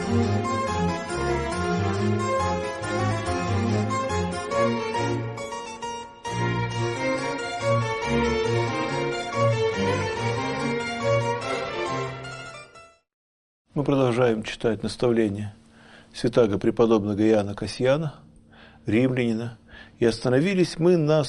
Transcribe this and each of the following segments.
Мы продолжаем читать наставления святаго преподобного Иоанна Кассиана, римлянина, и остановились мы на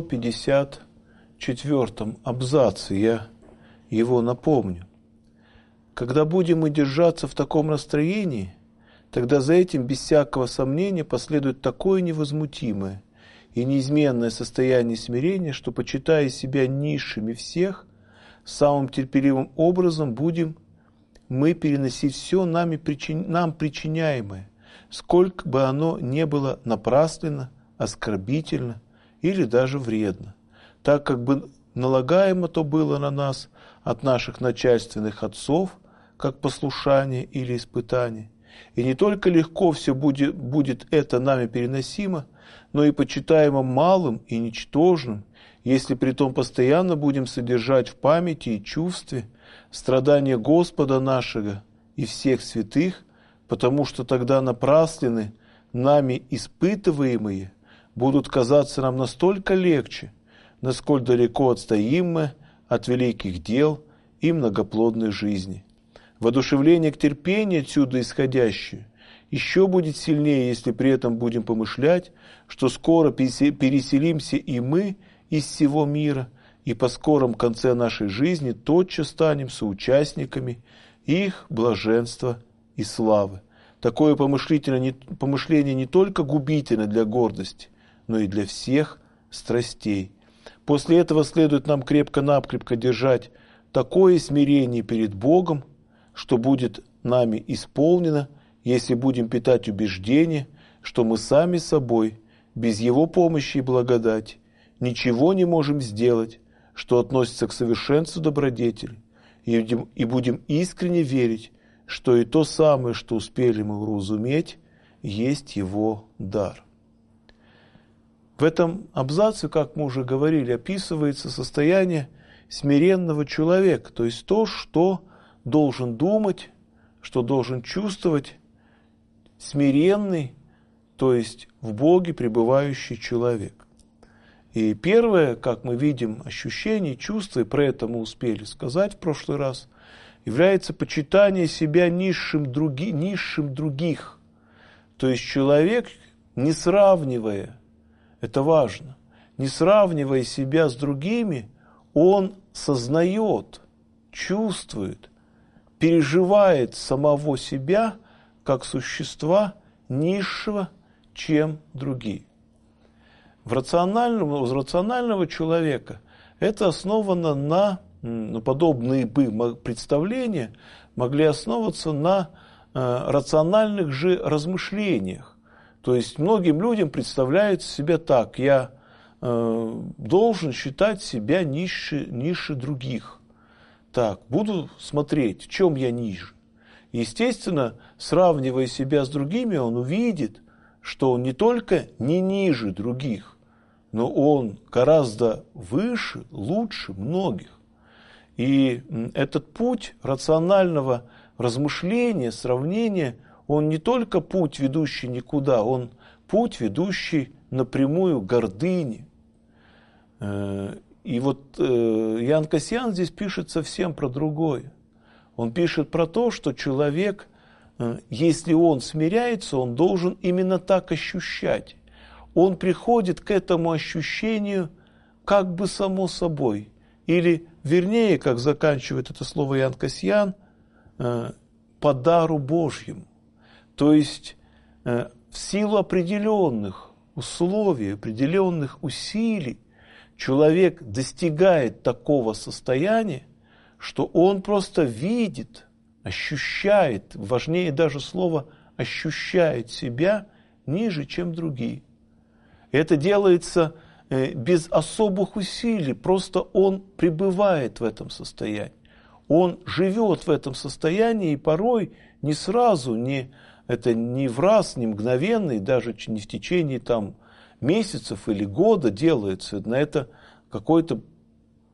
154-м абзаце, я его напомню. Когда будем мы держаться в таком настроении, тогда за этим без всякого сомнения последует такое невозмутимое и неизменное состояние смирения, что, почитая себя низшими всех, самым терпеливым образом будем мы переносить все нам причиняемое, сколько бы оно не было напрасленно, оскорбительно или даже вредно, так как бы налагаемо то было на нас от наших начальственных отцов, как послушание или испытание. И не только легко все будет это нами переносимо, но и почитаемо малым и ничтожным, если притом постоянно будем содержать в памяти и чувстве страдания Господа нашего и всех святых, потому что тогда напраслены нами испытываемые будут казаться нам настолько легче, насколько далеко отстоим мы от великих дел и многоплодной жизни. Воодушевление к терпению отсюда исходящее еще будет сильнее, если при этом будем помышлять, что скоро переселимся и мы из всего мира, и по скором конце нашей жизни тотчас станем соучастниками их блаженства и славы. Такое помышление не только губительно для гордости, но и для всех страстей. После этого следует нам крепко-накрепко держать такое смирение перед Богом, что будет нами исполнено, если будем питать убеждение, что мы сами собой, без Его помощи и благодати, ничего не можем сделать, что относится к совершенству добродетели, и будем искренне верить, что и то самое, что успели мы уразуметь, есть Его дар. В этом абзаце, как мы уже говорили, описывается состояние смиренного человека, то есть то, что должен думать, что должен чувствовать смиренный, то есть в Боге пребывающий человек. И первое, как мы видим, ощущение, чувство, и про это мы успели сказать в прошлый раз, является почитание себя низшим других. То есть человек, не сравнивая, это важно, не сравнивая себя с другими, он сознает, чувствует, переживает самого себя как существа низшего, чем другие. У рационального человека это основано на, подобные бы представления могли основываться на рациональных же размышлениях. То есть многим людям представляется себя так: я должен считать себя ниже других. Так, буду смотреть, в чем я ниже. Естественно, сравнивая себя с другими, он увидит, что он не только не ниже других, но он гораздо выше, лучше многих. И этот путь рационального размышления, сравнения, он не только путь, ведущий никуда, он путь, ведущий напрямую к гордыне. И вот Иоанн Кассиан здесь пишет совсем про другое. Он пишет про то, что человек, если он смиряется, он должен именно так ощущать. Он приходит к этому ощущению как бы само собой. Или, вернее, как заканчивает это слово Иоанн Кассиан, по дару Божьему. То есть в силу определенных условий, определенных усилий, человек достигает такого состояния, что он просто видит, ощущает, важнее даже слово ощущает себя ниже, чем другие. Это делается без особых усилий, просто он пребывает в этом состоянии. Он живет в этом состоянии, и порой не сразу, это не в раз, не мгновенно, и даже не в течение месяцев или года делается. На это какое-то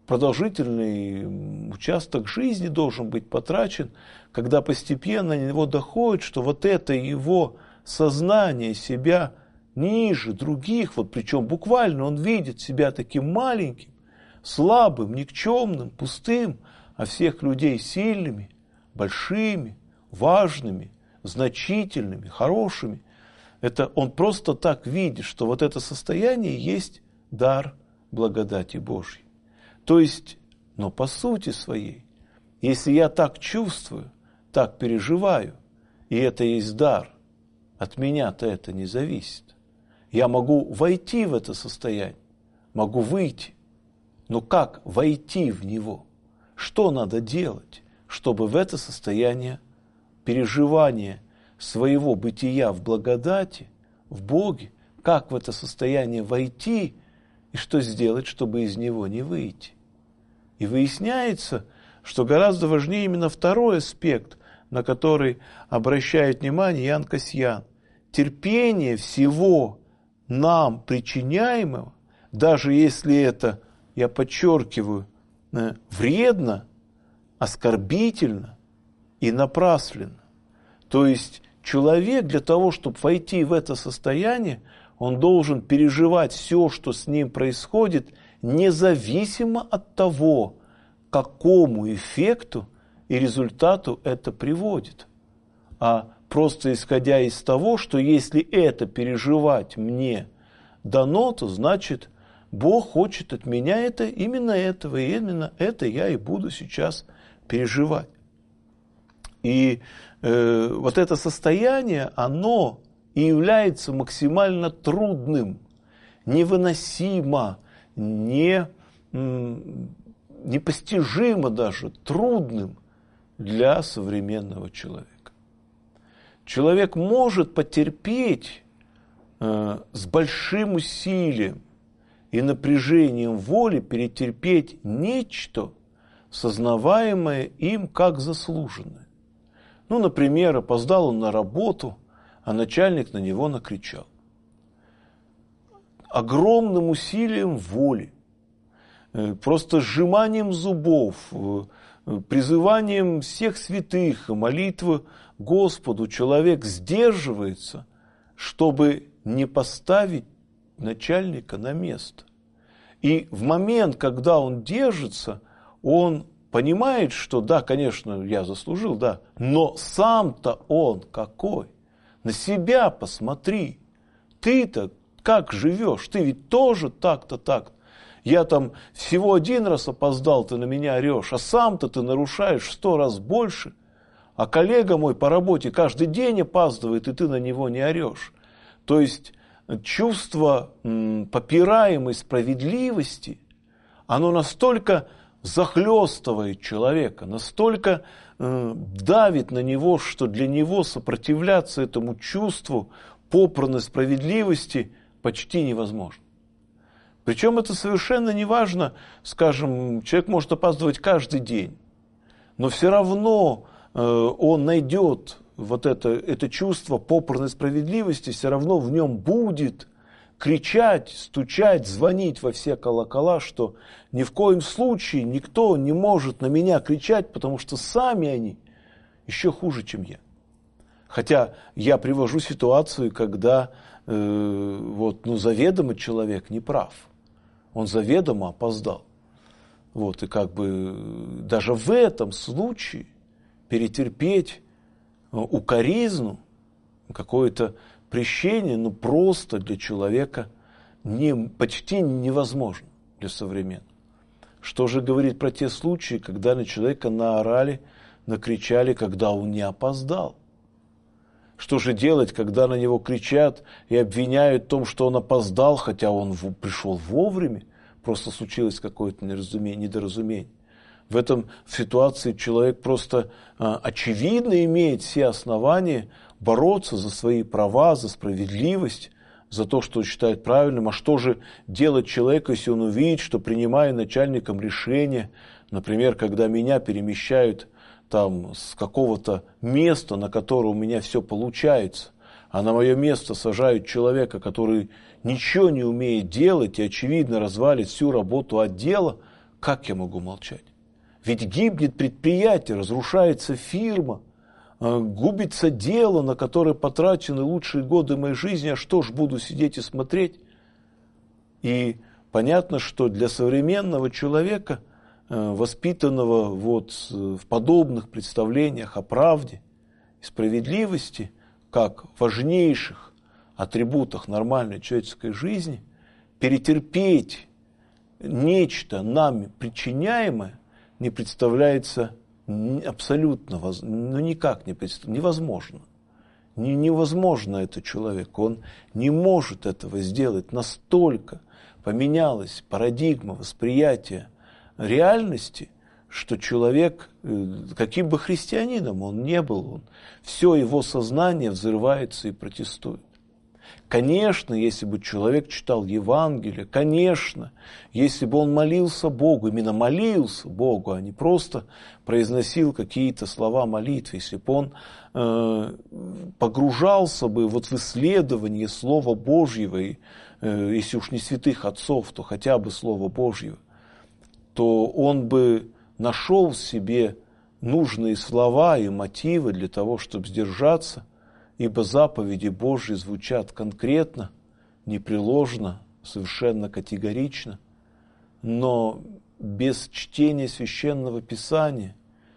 продолжительный участок жизни должен быть потрачен, когда постепенно на него доходит, что вот это его сознание себя ниже других, вот причем буквально он видит себя таким маленьким, слабым, никчемным, пустым, а всех людей сильными, большими, важными, значительными, хорошими. Это он просто так видит, что вот это состояние есть дар благодати Божьей. То есть, но по сути своей, если я так чувствую, так переживаю, и это есть дар, от меня-то это не зависит. Я могу войти в это состояние, могу выйти. Но как войти в него? Что надо делать, чтобы в это состояние переживания своего бытия в благодати, в Боге, как в это состояние войти и что сделать, чтобы из него не выйти? И выясняется, что гораздо важнее именно второй аспект, на который обращает внимание Ян Касьян. Терпение всего нам причиняемого, даже если это, я подчеркиваю, вредно, оскорбительно и напрасленно. То есть человек для того, чтобы войти в это состояние, он должен переживать все, что с ним происходит, независимо от того, к какому эффекту и результату это приводит. А просто исходя из того, что если это переживать мне дано, то значит Бог хочет от меня именно этого, и именно это я и буду сейчас переживать. И вот это состояние, оно и является максимально трудным, невыносимо, непостижимо даже, трудным для современного человека. Человек может потерпеть с большим усилием и напряжением воли перетерпеть нечто, сознаваемое им как заслуженное. Ну, например, опоздал он на работу, а начальник на него накричал. Огромным усилием воли, просто сжиманием зубов, призыванием всех святых и молитвы Господу человек сдерживается, чтобы не поставить начальника на место. И в момент, когда он держится, он понимает, что да, конечно, я заслужил, да, но сам-то он какой? На себя посмотри. Ты-то как живешь? Ты ведь тоже так-то, так-то. Я там всего один раз опоздал, ты на меня орешь, а сам-то ты нарушаешь 100 раз больше. А коллега мой по работе каждый день опаздывает, и ты на него не орешь. То есть чувство попираемой справедливости, оно настолько захлестывает человека, настолько давит на него, что для него сопротивляться этому чувству попранной справедливости почти невозможно. Причем это совершенно не важно, скажем, человек может опаздывать каждый день, но все равно он найдет вот это чувство попранной справедливости, все равно в нем будет кричать, стучать, звонить во все колокола, что ни в коем случае никто не может на меня кричать, потому что сами они еще хуже, чем я. Хотя я привожу ситуацию, когда заведомо человек не прав. Он заведомо опоздал. Вот, и как бы даже в этом случае перетерпеть укоризну, какое-то прещение, просто для человека почти невозможно для современного. Что же говорить про те случаи, когда на человека наорали, накричали, когда он не опоздал? Что же делать, когда на него кричат и обвиняют в том, что он опоздал, хотя он пришел вовремя, просто случилось какое-то недоразумение? В этом ситуации человек просто очевидно имеет все основания бороться за свои права, за справедливость, за то, что считает правильным. А что же делать человеку, если он увидит, что, принимая начальником решение, например, когда меня перемещают там с какого-то места, на которое у меня все получается, а на мое место сажают человека, который ничего не умеет делать и, очевидно, развалит всю работу отдела, Как я могу молчать? Ведь гибнет предприятие, разрушается фирма, губится дело, на которое потрачены лучшие годы моей жизни, а что ж буду сидеть и смотреть? И понятно, что для современного человека, воспитанного в подобных представлениях о правде и справедливости, как важнейших атрибутах нормальной человеческой жизни, перетерпеть нечто нами причиняемое не представляется абсолютно, никак не представляется, невозможно. Невозможно это человек, он не может этого сделать. Настолько поменялась парадигма восприятия реальности, что человек, каким бы христианином он не был, все его сознание взрывается и протестует. Конечно, если бы человек читал Евангелие, конечно, если бы он молился Богу, именно молился Богу, а не просто произносил какие-то слова молитвы, если бы он погружался бы в исследование Слова Божьего, и, если уж не святых отцов, то хотя бы Слова Божьего, то он бы нашел в себе нужные слова и мотивы для того, чтобы сдержаться, ибо заповеди Божьи звучат конкретно, непреложно, совершенно категорично, но без чтения Священного Писания,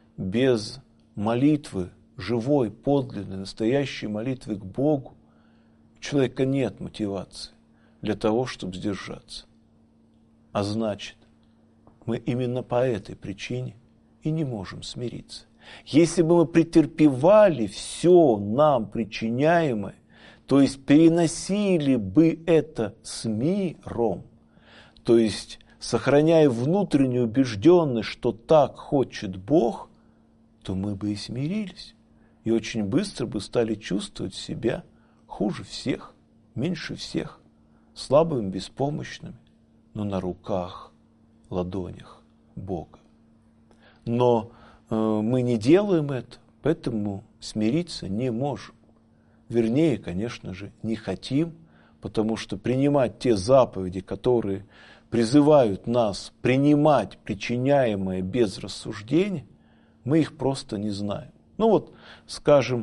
без молитвы, живой, подлинной, настоящей молитвы к Богу, у человека нет мотивации для того, чтобы сдержаться. А значит, мы именно по этой причине и не можем смириться. Если бы мы претерпевали все нам причиняемое, то есть переносили бы это с миром, то есть сохраняя внутреннюю убежденность, что так хочет Бог, то мы бы и смирились. И очень быстро бы стали чувствовать себя хуже всех, меньше всех, слабыми, беспомощными, но на руках, ладонях Бога. Но мы не делаем это, поэтому смириться не можем. Вернее, конечно же, не хотим, потому что принимать те заповеди, которые призывают нас принимать причиняемое без рассуждения, мы их просто не знаем. Скажем,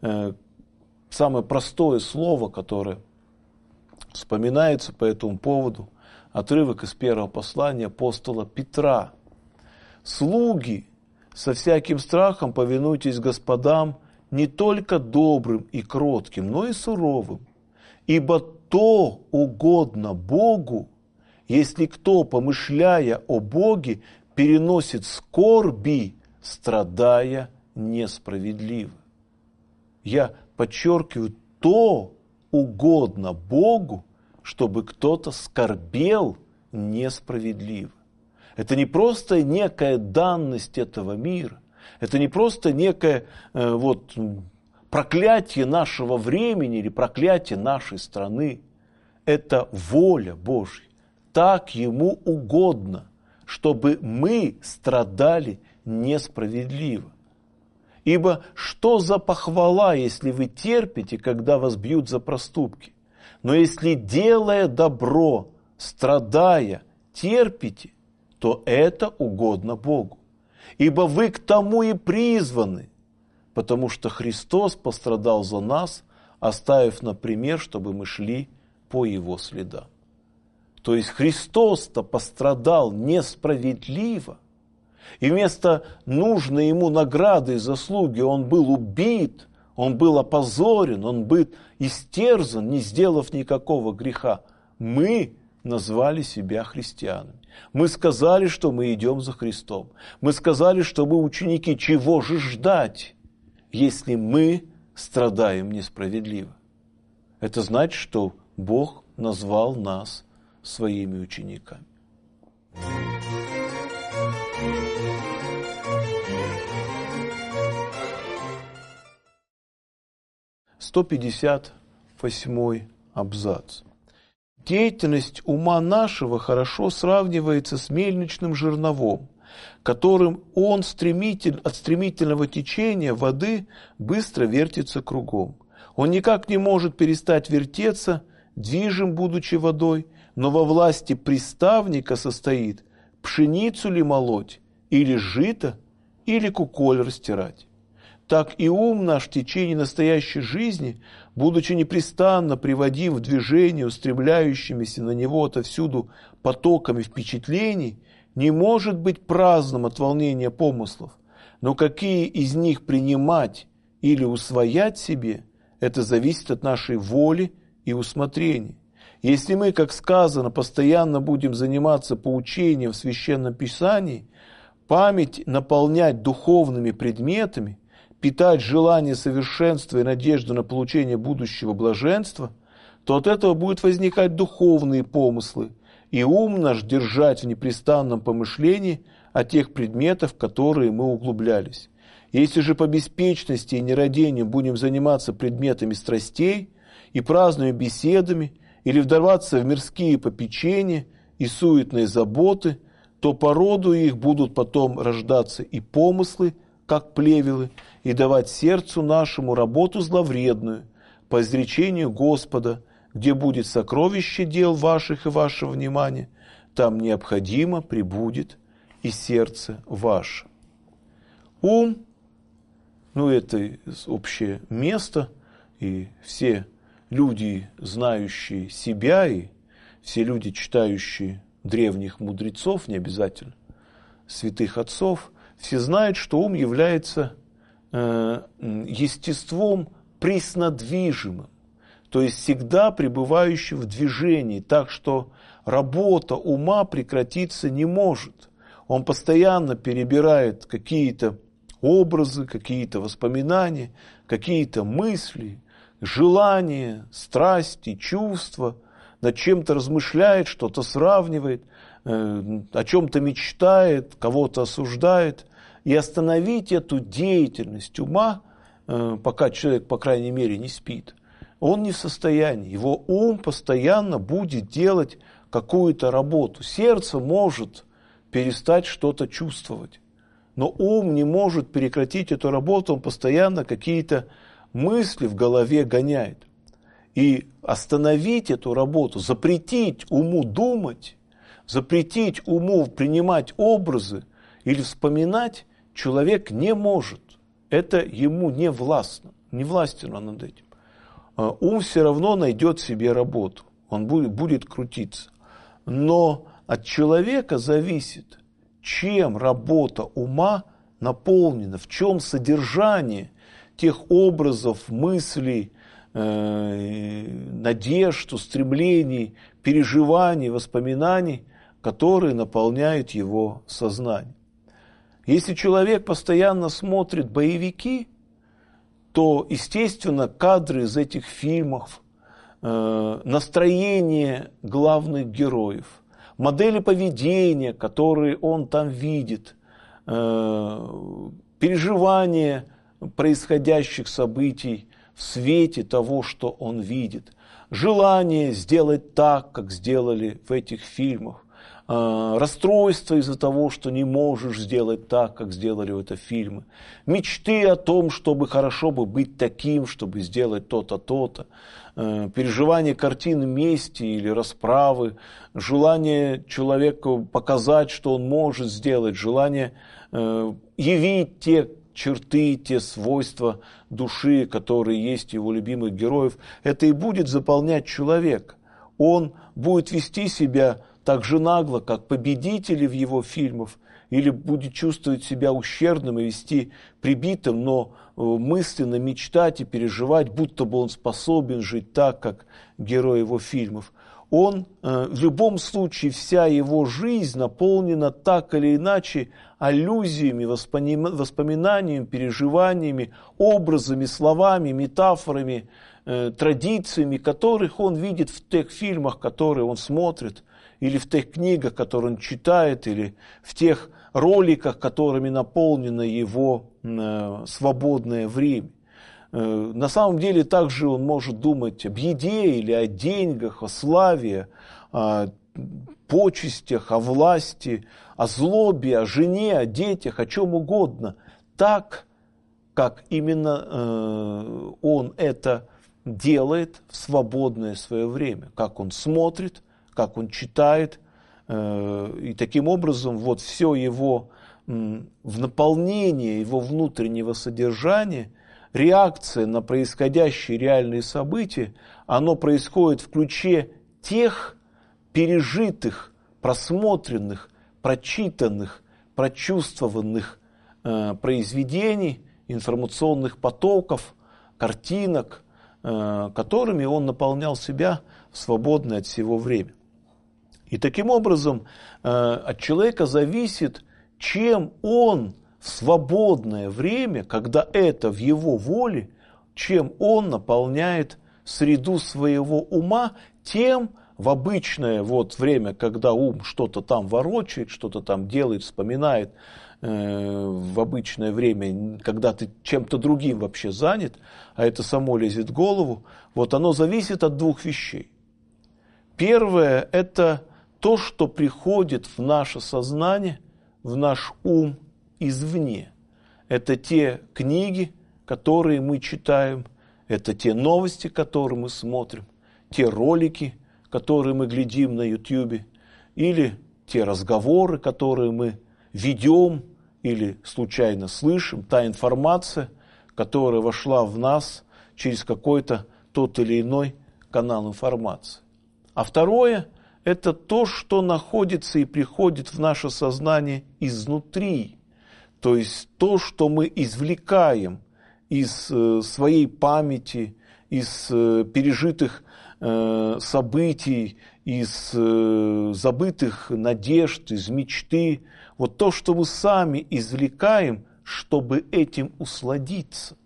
самое простое слово, которое вспоминается по этому поводу, отрывок из первого послания апостола Петра. «Слуги, со всяким страхом повинуйтесь господам не только добрым и кротким, но и суровым, ибо то угодно Богу, если кто, помышляя о Боге, переносит скорби, страдая несправедливо». Я подчеркиваю, то угодно Богу, чтобы кто-то скорбел несправедливо. Это не просто некая данность этого мира, это не просто некое проклятие нашего времени или проклятие нашей страны. Это воля Божья. Так Ему угодно, чтобы мы страдали несправедливо. Ибо что за похвала, если вы терпите, когда вас бьют за проступки? Но если, делая добро, страдая, терпите, то это угодно Богу. Ибо вы к тому и призваны, потому что Христос пострадал за нас, оставив нам пример, чтобы мы шли по Его следам. То есть Христос-то пострадал несправедливо, и вместо нужной Ему награды и заслуги Он был убит, Он был опозорен, Он был истерзан, не сделав никакого греха. Мы назвали себя христианами. Мы сказали, что мы идем за Христом. Мы сказали, что мы ученики. Чего же ждать, если мы страдаем несправедливо? Это значит, что Бог назвал нас своими учениками. (158 абзац). Деятельность ума нашего хорошо сравнивается с мельничным жерновом, которым он от стремительного течения воды быстро вертится кругом. Он никак не может перестать вертеться, движим будучи водой, но во власти приставника состоит, пшеницу ли молоть, или жито, или куколь растирать. Так и ум наш в течение настоящей жизни, будучи непрестанно приводим в движение устремляющимися на него отовсюду потоками впечатлений, не может быть праздным от волнения помыслов, но какие из них принимать или усвоять себе, это зависит от нашей воли и усмотрения. Если мы, как сказано, постоянно будем заниматься поучением в Священном Писании, память наполнять духовными предметами, питать желание совершенства и надежду на получение будущего блаженства, то от этого будут возникать духовные помыслы, и ум наш держать в непрестанном помышлении о тех предметах, в которые мы углублялись. Если же по беспечности и нерадению будем заниматься предметами страстей и праздными беседами, или вдаваться в мирские попечения и суетные заботы, то по роду их будут потом рождаться и помыслы, как плевелы, и давать сердцу нашему работу зловредную, по изречению Господа, где будет сокровище дел ваших и вашего внимания, там необходимо пребудет и сердце ваше. Ум, это общее место, и все люди, знающие себя, и все люди, читающие древних мудрецов, не обязательно святых отцов, все знают, что ум является естеством преснодвижимым, то есть всегда пребывающим в движении, так что работа ума прекратиться не может. Он постоянно перебирает какие-то образы, какие-то воспоминания, какие-то мысли, желания, страсти, чувства, над чем-то размышляет, что-то сравнивает, о чем-то мечтает, кого-то осуждает. И остановить эту деятельность ума, пока человек, по крайней мере, не спит, он не в состоянии. Его ум постоянно будет делать какую-то работу. Сердце может перестать что-то чувствовать, но ум не может прекратить эту работу, он постоянно какие-то мысли в голове гоняет. И остановить эту работу, запретить уму думать, запретить уму принимать образы или вспоминать человек не может. Это ему не властно, не властен он над этим. Ум все равно найдет себе работу, он будет крутиться. Но от человека зависит, чем работа ума наполнена, в чем содержание тех образов, мыслей, надежд, устремлений, переживаний, воспоминаний, которые наполняют его сознание. Если человек постоянно смотрит боевики, то, естественно, кадры из этих фильмов, настроение главных героев, модели поведения, которые он там видит, переживания происходящих событий в свете того, что он видит, желание сделать так, как сделали в этих фильмах, расстройство из-за того, что не можешь сделать так, как сделали в это фильмы, мечты о том, чтобы хорошо бы быть таким, чтобы сделать то-то, то-то, переживание картин мести или расправы, желание человеку показать, что он может сделать, желание явить те черты, те свойства души, которые есть у его любимых героев, это и будет заполнять человека. Он будет вести себя так же нагло, как победители в его фильмах, или будет чувствовать себя ущербным и вести прибитым, но мысленно мечтать и переживать, будто бы он способен жить так, как герой его фильмов. Он, в любом случае, вся его жизнь наполнена так или иначе аллюзиями, воспоминаниями, переживаниями, образами, словами, метафорами, традициями, которых он видит в тех фильмах, которые он смотрит, или в тех книгах, которые он читает, или в тех роликах, которыми наполнено его свободное время. На самом деле также он может думать об еде или о деньгах, о славе, о почестях, о власти, о злобе, о жене, о детях, о чем угодно. Так, как именно он это делает в свободное свое время. Как он смотрит, как он читает, И таким образом вот все его в наполнение его внутреннего содержания, реакция на происходящие реальные события, оно происходит в ключе тех пережитых, просмотренных, прочитанных, прочувствованных произведений, информационных потоков, картинок, которыми он наполнял себя в свободное от всего время. И таким образом от человека зависит, чем он в свободное время, когда это в его воле, чем он наполняет среду своего ума, тем в обычное вот время, когда ум что-то там ворочает, что-то там делает, вспоминает, в обычное время, когда ты чем-то другим вообще занят, а это само лезет в голову, вот оно зависит от двух вещей. Первое – это то, что приходит в наше сознание, в наш ум извне. Это те книги, которые мы читаем, это те новости, которые мы смотрим, те ролики, которые мы глядим на YouTube, или те разговоры, которые мы ведем или случайно слышим, та информация, которая вошла в нас через какой-то тот или иной канал информации. А второе – это то, что находится и приходит в наше сознание изнутри. То есть то, что мы извлекаем из своей памяти, из пережитых событий, из забытых надежд, из мечты. Вот то, что мы сами извлекаем, чтобы этим усладиться.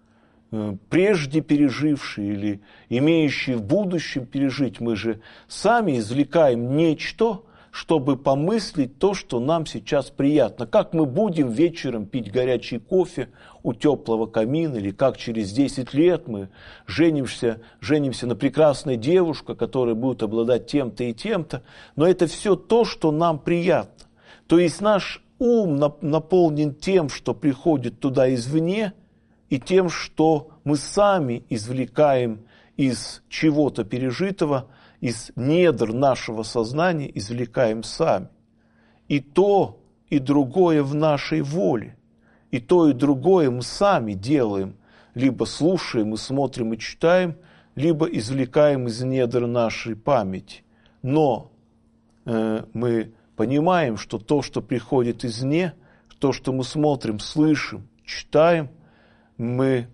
Прежде пережившие или имеющие в будущем пережить, мы же сами извлекаем нечто, чтобы помыслить то, что нам сейчас приятно. Как мы будем вечером пить горячий кофе у теплого камина, или как через 10 лет мы женимся на прекрасной девушке, которая будет обладать тем-то и тем-то. Но это все то, что нам приятно. То есть наш ум наполнен тем, что приходит туда извне, и тем, что мы сами извлекаем из чего-то пережитого, из недр нашего сознания извлекаем сами. И то, и другое в нашей воле. И то, и другое мы сами делаем. Либо слушаем и смотрим и читаем, либо извлекаем из недр нашей памяти. Но мы понимаем, что то, что приходит извне, то, что мы смотрим, слышим, читаем, мы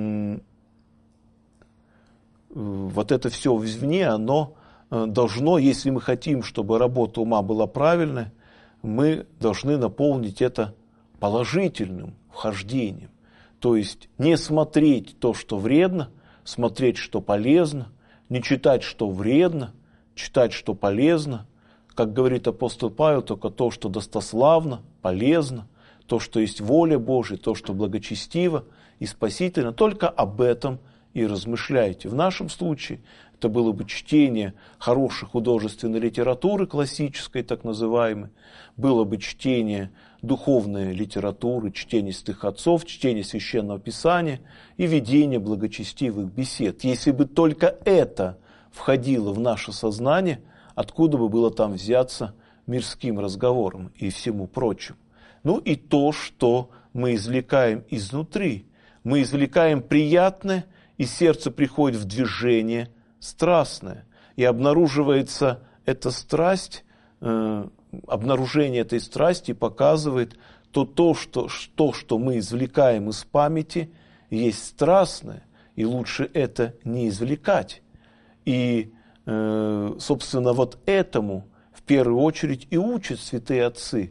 вот это все извне, оно должно, если мы хотим, чтобы работа ума была правильной, мы должны наполнить это положительным вхождением. То есть не смотреть то, что вредно, смотреть, что полезно, не читать, что вредно, читать, что полезно. Как говорит апостол Павел, только то, что достославно, полезно, то, что есть воля Божия, то, что благочестиво и спасительно, только об этом и размышляйте. В нашем случае это было бы чтение хорошей художественной литературы, классической так называемой, было бы чтение духовной литературы, чтение святых отцов, чтение священного писания и ведение благочестивых бесед. Если бы только это входило в наше сознание, откуда бы было там взяться мирским разговором и всему прочему. Ну и то, что мы извлекаем изнутри. Мы извлекаем приятное, и сердце приходит в движение страстное. И обнаруживается эта страсть, обнаружение этой страсти показывает то, что мы извлекаем из памяти, есть страстное, и лучше это не извлекать. И, собственно, вот этому в первую очередь и учат святые отцы.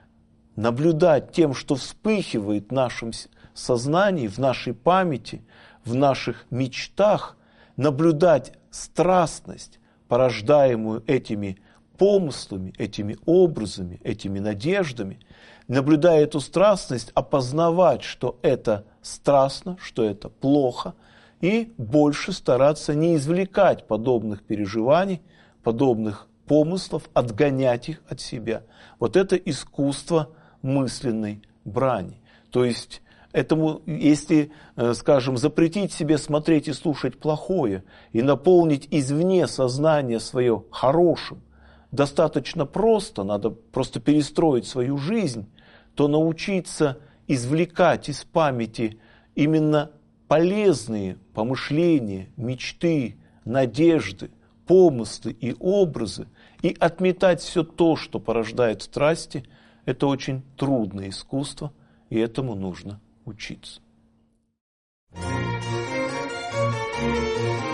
Наблюдать тем, что вспыхивает в нашем сознании, в нашей памяти, в наших мечтах, наблюдать страстность, порождаемую этими помыслами, этими образами, этими надеждами, наблюдая эту страстность, опознавать, что это страстно, что это плохо, и больше стараться не извлекать подобных переживаний, подобных помыслов, отгонять их от себя. Вот это искусство мысленной брани. То есть этому, если, скажем, запретить себе смотреть и слушать плохое и наполнить извне сознание свое хорошим, достаточно просто, надо просто перестроить свою жизнь, то научиться извлекать из памяти именно полезные помышления, мечты, надежды, помыслы и образы, и отметать все то, что порождает страсти, это очень трудное искусство, и этому нужно учиться.